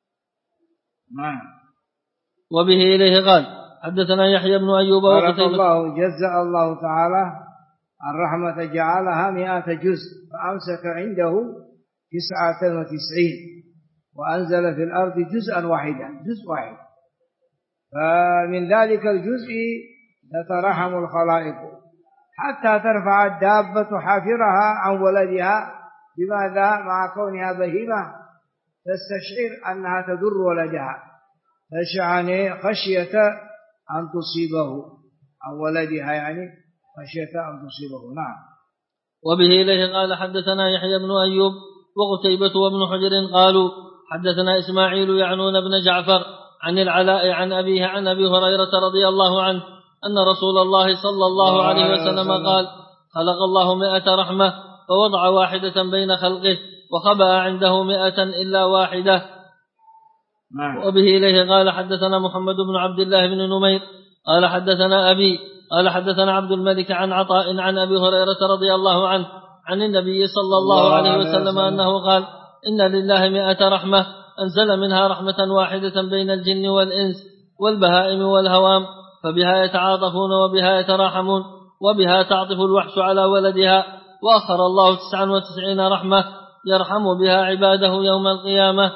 وبه إليه قال حدثنا يحيى بن أيوب الله جزأ الله تعالى الرحمة جعلها 100 جزء فأمسك عنده 99 وأنزل في الأرض جزءا واحدا جزء واحد فمن ذلك الجزء تترحم الخلائق حتى ترفع الدابة حافرها عن ولدها. لماذا؟ مع كونها بهيمة تستشعر أنها تضر ولدها تشعني خشية أن تصيبه عن ولدها يعني خشية أن تصيبه. وبه إليه قال حدثنا يحيى بن أيوب وقتيبة وابن حجر قالوا حدثنا إسماعيل يعنون بن جعفر عن العلاء عن أبيه عن أبي هريرة رضي الله عنه أن رسول الله صلى الله عليه وسلم قال خلق الله 100 رحمة فوضع واحدة بين خلقه وخبأ عنده 100 إلا واحدة. وبه إليه قال حدثنا محمد بن عبد الله بن نمير قال حدثنا أبي قال حدثنا عبد الملك عن عطاء عن أبي هريرة رضي الله عنه عن النبي صلى الله عليه وسلم أنه قال إن لله 100 رحمة أنزل منها رحمة واحدة بين الجن والإنس والبهائم والهوام فبها يتعاطفون وبها يتراحمون وبها تعطف الوحش على ولدها وأخر الله 99 رحمة يرحم بها عباده يوم القيامة.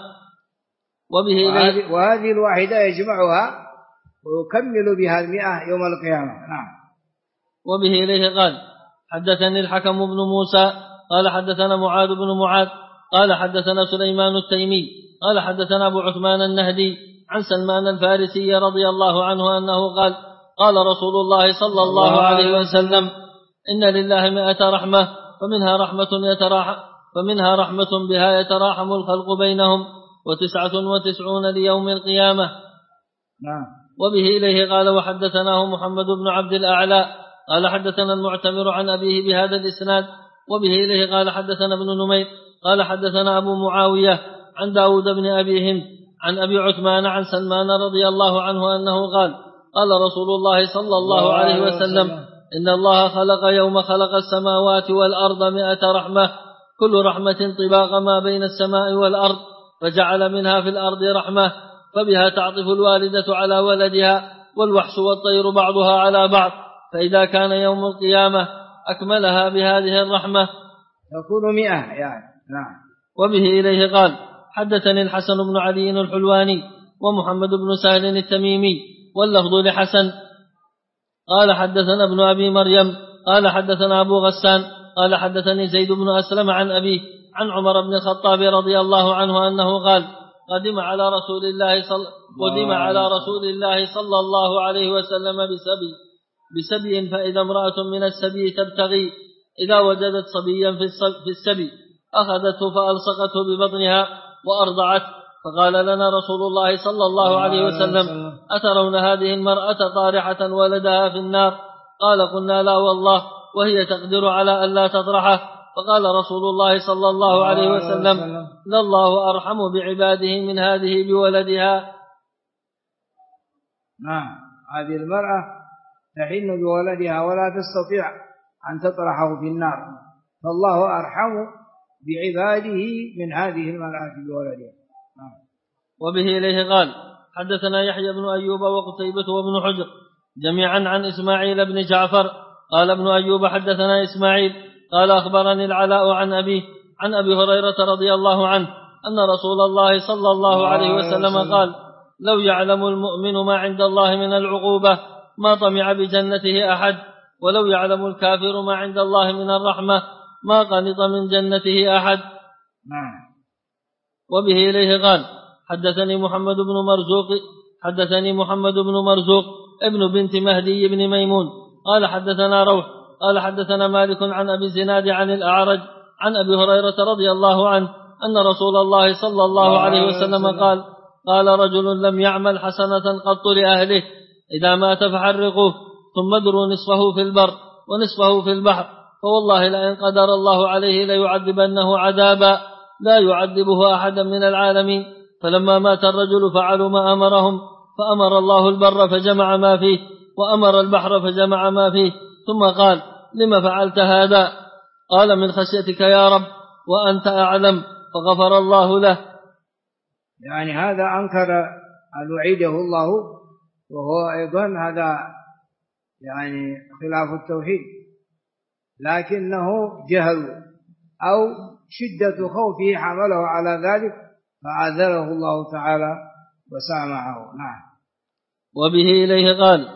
وهذه الواحدة يجمعها ويكمل بها 100 يوم القيامة. وبه إليه قال حدثني الحكم بن موسى قال حدثنا معاذ بن معاذ قال حدثنا سليمان التيمي قال حدثنا أبو عثمان النهدي عن سلمان الفارسي رضي الله عنه أنه قال رسول الله صلى الله عليه وسلم إن لله 100 رحمة فمنها رحمة بها يتراحم الخلق بينهم 99 ليوم القيامة. نعم. وبه إليه قال وحدثناه محمد بن عبد الأعلى قال حدثنا المعتمر عن أبيه بهذا الإسناد. وبه إليه قال حدثنا ابن نمير قال حدثنا أبو معاوية عن داود بن أبي هند عن أبي عثمان عن سلمان رضي الله عنه أنه قال قال رسول الله صلى الله عليه وسلم إن الله خلق يوم خلق السماوات والأرض 100 رحمة كل رحمة طباق ما بين السماء والأرض فجعل منها في الأرض رحمة فبها تعطف الوالدة على ولدها والوحش والطير بعضها على بعض فإذا كان يوم القيامة أكملها بهذه الرحمة تكون 100 يعني. نعم. وبه إليه قال حدثني الحسن بن علي الحلواني ومحمد بن سهل التميمي واللفظ لحسن قال حدثنا ابن أبي مريم قال حدثنا أبو غسان قال حدثني زيد بن أسلم عن أبيه عن عمر بن الخطاب رضي الله عنه أنه قال قدم على رسول الله صلى الله عليه وسلم بسبي فإذا امرأة من السبي تبتغي إذا وجدت صبيا في السبي أخذته فألصقته ببطنها وأرضعته فقال لنا رسول الله صلى الله عليه وسلم أترون هذه المرأة طارحة ولدها في النار؟ قال قلنا لا والله وهي تقدر على أن لا تطرحه. فقال رسول الله صلى الله عليه وسلم لله أرحم بعباده من هذه بولدها. نعم. هذه المرأة تحن بولدها ولا تستطيع أن تطرحه في النار فالله أرحم بعباده من هذه المرأة بولدها. وبه إليه قال حدثنا يحيى بن أيوب وقتيبة وابن حجر جميعا عن إسماعيل بن جعفر قال ابن أيوب حدثنا إسماعيل قال أخبرني العلاء عن أبيه عن أبي هريرة رضي الله عنه أن رسول الله صلى الله عليه وسلم قال لو يعلم المؤمن ما عند الله من العقوبة ما طمع بجنته أحد ولو يعلم الكافر ما عند الله من الرحمة ما قنط من جنته أحد. وبه إليه قال حدثني محمد بن مرزوق ابن بنت مهدي بن ميمون قال حدثنا روح قال حدثنا مالك عن أبي الزناد عن الأعرج عن أبي هريرة رضي الله عنه أن رسول الله صلى الله عليه وسلم قال رجل لم يعمل حسنة قط لأهله إذا مات فحرقوه ثم ادروا نصفه في البر ونصفه في البحر فوالله لئن قدر الله عليه ليعذبنه عذابا لا يعذبه أحدا من العالمين. فلما مات الرجل فعلوا ما أمرهم فأمر الله البر فجمع ما فيه وأمر البحر فجمع ما فيه ثم قال لما فعلت هذا؟ قال من خشيتك يا رب وأنت أعلم فغفر الله له. يعني هذا أنكر أن يعيده الله وهو أيضا هذا يعني خلاف التوحيد لكنه جهل أو شدة خوفه حمله على ذلك فعذره الله تعالى وسامحه. نعم. وبه إليه قال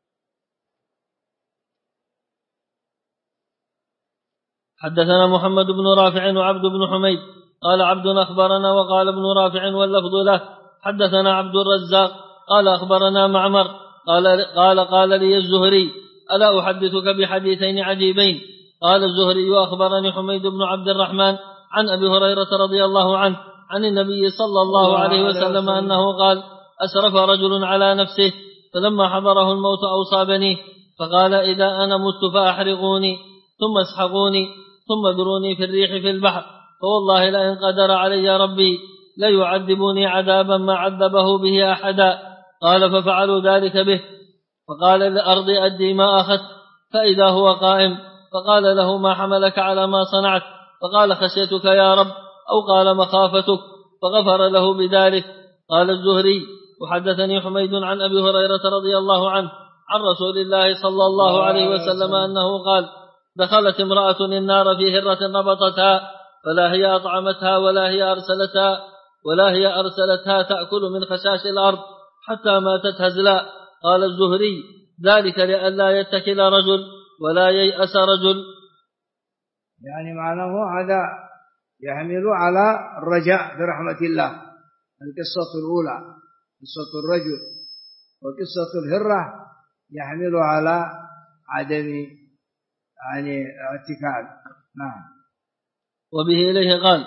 حدثنا محمد بن رافع وعبد بن حميد قال عبد أخبرنا وقال ابن رافع واللفظ له حدثنا عبد الرزاق قال أخبرنا معمر قال لي الزهري ألا أحدثك بحديثين عجيبين؟ قال الزهري أخبرني حميد بن عبد الرحمن عن أبي هريرة رضي الله عنه عن النبي صلى الله عليه وسلم أنه قال أسرف رجل على نفسه فلما حضره الموت أوصى بنيه فقال إذا أنا مت فأحرقوني ثم اسحقوني ثم ذروني في الريح في البحر فوالله لئن قدر علي ربي ليعذبوني عذابا ما عذبه به أحدا. قال ففعلوا ذلك به فقال للأرض أدي ما أخذت فإذا هو قائم فقال له ما حملك على ما صنعت؟ فقال خشيتك يا رب أو قال مخافتك فغفر له بذلك. قال الزهري وحدثني حميد عن أبي هريرة رضي الله عنه عن رسول الله صلى الله عليه وسلم أنه قال دخلت امرأة النار في هرة ربطتها فلا هي أطعمتها ولا هي أرسلتها تأكل من خشاش الأرض حتى ماتت هزلا. قال الزهري ذلك لئلا يتكل رجل ولا ييأس رجل. يعني معناه هذا يحمل على الرجاء برحمة الله. القصة الأولى قصة الرجل وقصة الهرة يحمل على عدم يعني اتكال. نعم. وبه إليه قال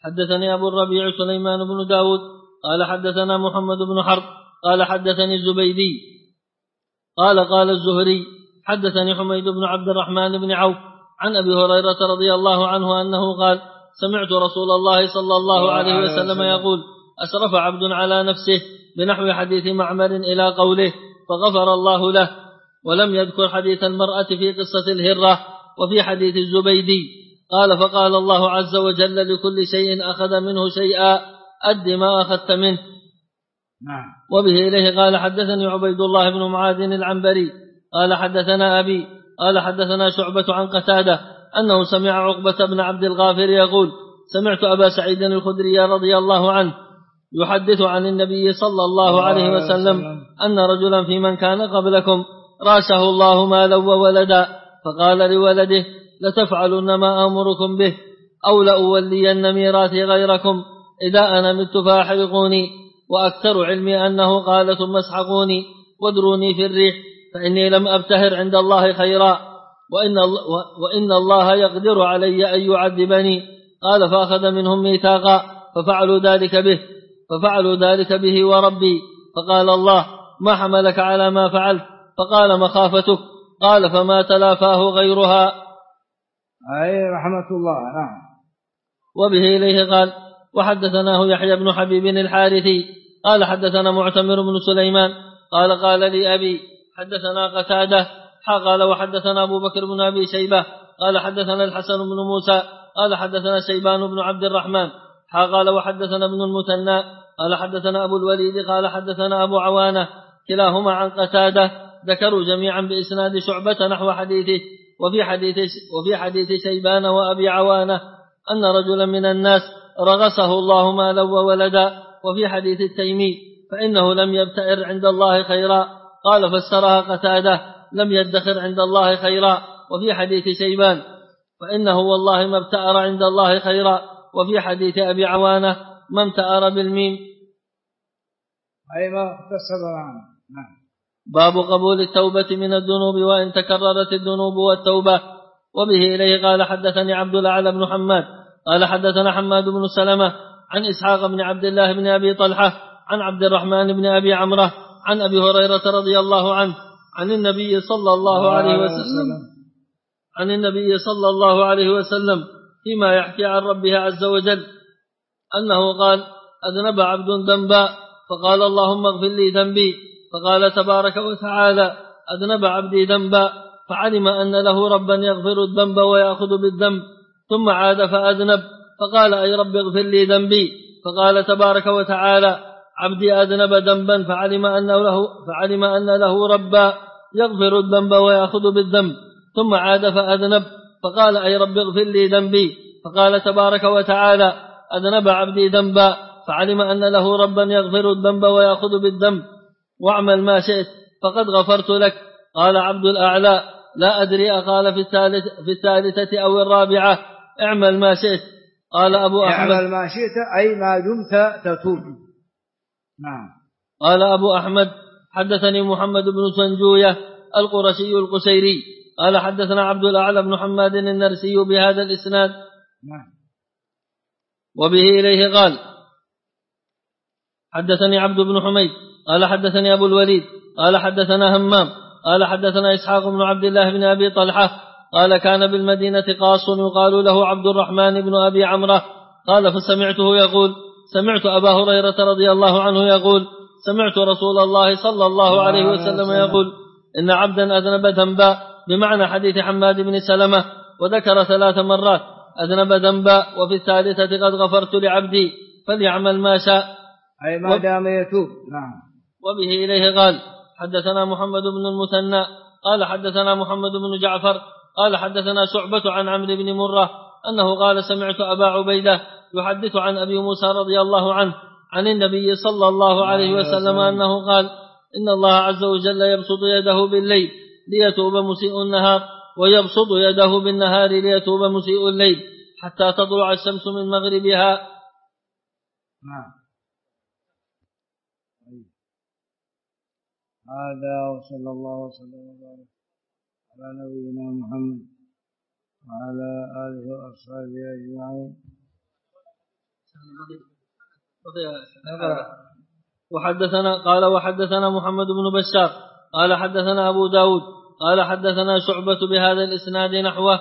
حدثني أبو الربيع سليمان بن داود قال حدثنا محمد بن حرب قال حدثني الزبيدي قال الزهري حدثني حميد بن عبد الرحمن بن عوف عن أبي هريرة رضي الله عنه أنه قال سمعت رسول الله صلى الله عليه وسلم يقول أسرف عبد على نفسه بنحو حديث معمر إلى قوله فغفر الله له، ولم يذكر حديث المرأة في قصة الهرة وفي حديث الزبيدي. قال فقال الله عز وجل لكل شيء أخذ منه شيئا أد ما أخذت منه. وبه إليه قال حدثني عبيد الله بن معاذ العنبري قال حدثنا أبي قال حدثنا شعبة عن قتادة أنه سمع عقبة بن عبد الغافر يقول سمعت أبا سعيد الخدري رضي الله عنه يحدث عن النبي صلى الله عليه وسلم أن رجلا في من كان قبلكم راسه الله مالا وولدا، فقال لولده لتفعلن ما أمركم به أو لأولين ميراثي غيركم، إذا أنا مت فأحرقوني، وأكثر علمي أنه قال ثم اسحقوني وادروني في الريح، فإني لم أبتهر عند الله خيرا، وإن الله يقدر علي أن يعذبني. قال فأخذ منهم ميثاقا ففعلوا ذلك به وربي. فقال الله ما حملك على ما فعلت؟ فقال مخافتك. قال فما تلافاه غيرها. أي رحمة الله. نعم. وبه إليه قال وحدثناه يحيى بن حبيب الحارثي قال حدثنا معتمر بن سليمان قال لي أبي حدثنا قتادة قال وحدثنا أبو بكر بن أبي شيبة قال حدثنا الحسن بن موسى قال حدثنا شيبان بن عبد الرحمن قال وحدثنا ابن المثنى قال حدثنا أبو الوليد قال حدثنا أبو عوانة كلاهما عن قتادة، ذكروا جميعا بإسناد شعبة نحو حديثه. وفي حديث شيبان وأبي عوانة أن رجلا من الناس رغسه الله مالا وولدا. وفي حديث التيمي فإنه لم يبتئر عند الله خيرا. قال فسرها قتادة لم يدخر عند الله خيرا. وفي حديث شيبان فإنه والله ما ابتأر عند الله خيرا. وفي حديث أبي عوانة ما امتأر بالميم. أي ما اختصر عنه. باب قبول التوبة من الذنوب وإن تكررت الذنوب والتوبة. وبه إليه قال حدثني عبد الأعلى بن حماد قال حدثنا حماد بن سلمة عن إسحاق بن عبد الله بن أبي طلحة عن عبد الرحمن بن أبي عمرة عن أبي هريرة رضي الله عنه عن النبي صلى الله عليه وسلم فيما يحكي عن ربه عز وجل أنه قال أذنب عبد ذنبا فقال اللهم اغفر لي ذنبي، فقال تبارك وتعالى أذنب عبدي ذنبا، فعلم أن له ربا يغفر الذنب ويأخذ بالذنب، ثم عاد فأذنب فقال أي رب اغفر لي ذنبي، فقال تبارك وتعالى عبدي أذنب ذنبا فعلم أن له ربا يغفر الذنب ويأخذ بالذنب، ثم عاد فأذنب فقال أي رب اغفر لي ذنبي، فقال تبارك وتعالى أذنب عبدي ذنبا فعلم أن له ربا يغفر الذنب ويأخذ بالذنب، واعمل ما شئت فقد غفرت لك. قال عبد الأعلى لا أدري أقال في الثالثة أو الرابعة اعمل ما شئت. قال أبو أحمد اعمل ما شئت أي ما دمت تتوب. نعم. قال أبو أحمد حدثني محمد بن سنجوية القرشي القشيري قال حدثنا عبد الأعلى بن حماد النرسي بهذا الإسناد. نعم. وبه إليه قال حدثني عبد بن حميد قال حدثني أبو الوليد قال حدثنا همام قال حدثنا إسحاق بن عبد الله بن أبي طلحة قال كان بالمدينة قاص يقال له عبد الرحمن بن أبي عمرة قال فسمعته يقول سمعت أبا هريرة رضي الله عنه يقول سمعت رسول الله صلى الله عليه وسلم يقول إن عبدا أذنب ذنبا بمعنى حديث حماد بن سلمة، وذكر 3 مرات أذنب ذنبا، وفي الثالثة قد غفرت لعبدي فليعمل ما شاء أي ما دام يتوب. نعم. وبه إليه قال حدثنا محمد بن المثنى قال حدثنا محمد بن جعفر قال حدثنا شعبة عن عمرو بن مرة أنه قال سمعت أبا عبيدة يحدث عن أبي موسى رضي الله عنه عن النبي صلى الله عليه وسلم أنه قال إن الله عز وجل يبسط يده بالليل ليتوب مسيء النهار، ويبسط يده بالنهار ليتوب مسيء الليل حتى تطلع الشمس من مغربها. نعم. هذا وصلى الله وسلم وبارك على نبينا محمد وعلى آله وأصحابه أجمعين. وحدثنا محمد بن بشار قال حدثنا أبو داود قال حدثنا شعبة بهذا الإسناد نحوه.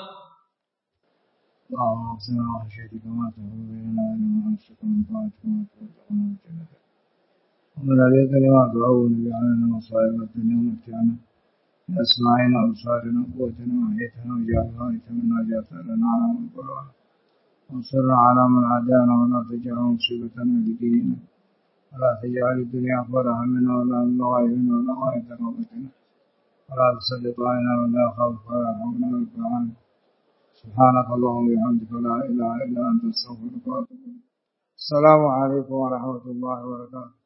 اللهم اغفر وحشيتك ما تحول بيننا وبين معاصيك من طاعتك وما تبلغنا جنتك ومن عليك لما تعون بعنا مصائب الدنيا ومتعنا بأسماعنا وأبصارنا وقوتنا وحيتنا وجعلنا وإثمنا جاءت لنا على من قرأنا وانصرنا على من عادانا ولا تجعل مصيبتنا بديننا ولا تجعل الدنيا أكبر همنا ولا مبلغ علمنا ولا غاية رغبتنا ولا تسلط علينا من لا يخافك ولا يرحمنا ولا يرحمنا. سبحانك اللهم وبحمدك لا إله إلا أنت أستغفرك وأتوب إليك. السلام عليكم ورحمة الله وبركاته.